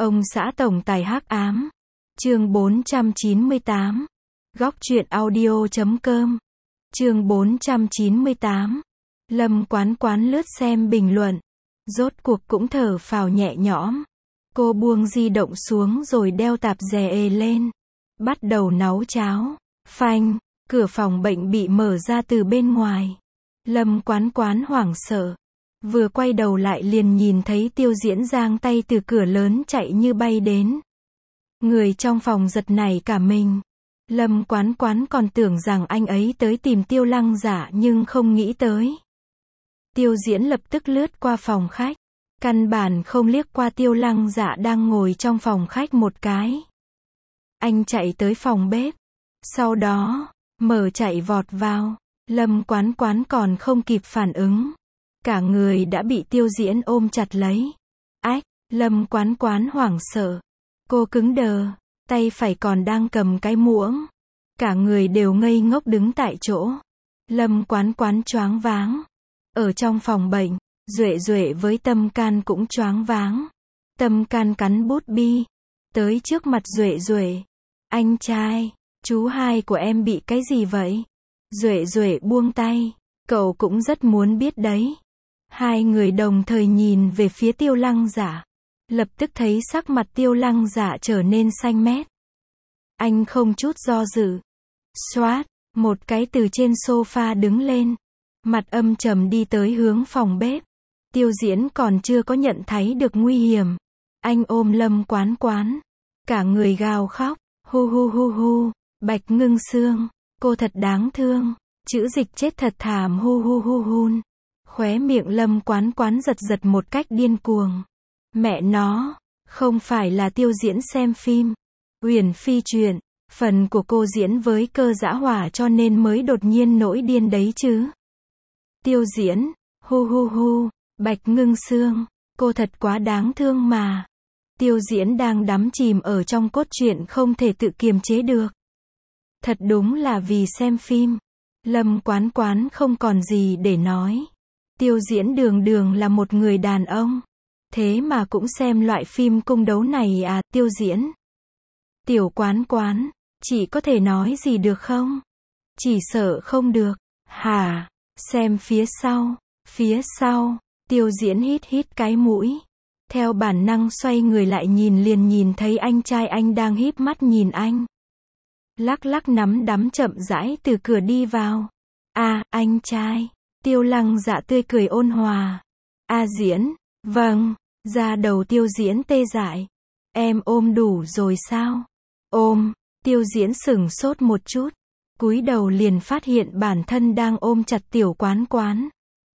Ông xã tổng tài hắc ám. Chương 498. Góc truyện audio.com. Chương 498. Lâm Quán Quán lướt xem bình luận. Rốt cuộc cũng thở phào nhẹ nhõm. Cô buông di động xuống rồi đeo tạp dề lên. Bắt đầu nấu cháo. Phanh, cửa phòng bệnh bị mở ra từ bên ngoài. Lâm Quán Quán hoảng sợ. Vừa quay đầu lại liền nhìn thấy Tiêu Diễn giang tay từ cửa lớn chạy như bay đến. Người trong phòng giật nảy cả mình. Lâm Quán Quán còn tưởng rằng anh ấy tới tìm Tiêu Lăng Dạ nhưng không nghĩ tới. Tiêu Diễn lập tức lướt qua phòng khách. Căn bản không liếc qua Tiêu Lăng Dạ đang ngồi trong phòng khách một cái. Anh chạy tới phòng bếp. Sau đó, mở chạy vọt vào. Lâm Quán Quán còn không kịp phản ứng. Cả người đã bị Tiêu Diễn ôm chặt lấy. Ách, Lâm Quán Quán hoảng sợ. Cô cứng đờ, tay phải còn đang cầm cái muỗng. Cả người đều ngây ngốc đứng tại chỗ. Lâm Quán Quán choáng váng. Ở trong phòng bệnh, Duệ Duệ với Tâm Can cũng choáng váng. Tâm Can cắn bút bi. Tới trước mặt Duệ Duệ. Anh trai, chú hai của em bị cái gì vậy? Duệ Duệ buông tay. Cậu cũng rất muốn biết đấy. Hai người đồng thời nhìn về phía Tiêu Lăng Dạ. Lập tức thấy sắc mặt Tiêu Lăng Dạ trở nên xanh mét. Anh không chút do dự. Xoát, một cái từ trên sofa đứng lên. Mặt âm trầm đi tới hướng phòng bếp. Tiêu Diễn còn chưa có nhận thấy được nguy hiểm. Anh ôm Lâm Quán Quán. Cả người gào khóc. Hu hu hu hu. Bạch Ngưng Sương. Cô thật đáng thương. Chữ dịch chết thật thảm hu hu hu hun. Khóe miệng Lâm Quán Quán giật giật một cách điên cuồng. Mẹ nó, không phải là Tiêu Diễn xem phim Uyển Phi truyện, phần của cô diễn với Cơ Dã Hỏa cho nên mới đột nhiên nổi điên đấy chứ. Tiêu Diễn, hu hu hu, Bạch Ngưng Sương, cô thật quá đáng thương mà. Tiêu Diễn đang đắm chìm ở trong cốt truyện không thể tự kiềm chế được. Thật đúng là vì xem phim. Lâm Quán Quán không còn gì để nói. Tiêu Diễn đường đường là một người đàn ông. Thế mà cũng xem loại phim cung đấu này à, Tiêu Diễn. Tiểu Quán Quán, chị có thể nói gì được không? Chỉ sợ không được. Hả? Xem phía sau, Tiêu Diễn hít hít cái mũi. Theo bản năng xoay người lại nhìn liền nhìn thấy anh trai anh đang híp mắt nhìn anh. Lắc lắc nắm đấm chậm rãi từ cửa đi vào. À, anh trai. Tiêu Lăng Dạ tươi cười ôn hòa. À Diễn, vâng. Da đầu Tiêu Diễn tê dại. Em ôm đủ rồi sao? Ôm. Tiêu Diễn sửng sốt một chút. Cúi đầu liền phát hiện bản thân đang ôm chặt Tiểu Quán Quán.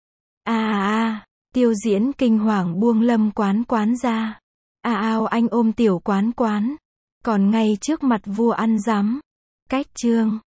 Tiêu Diễn kinh hoàng buông Lâm Quán Quán ra. Anh ôm Tiểu Quán Quán. Còn ngay trước mặt vua ăn dắm. Cách chương.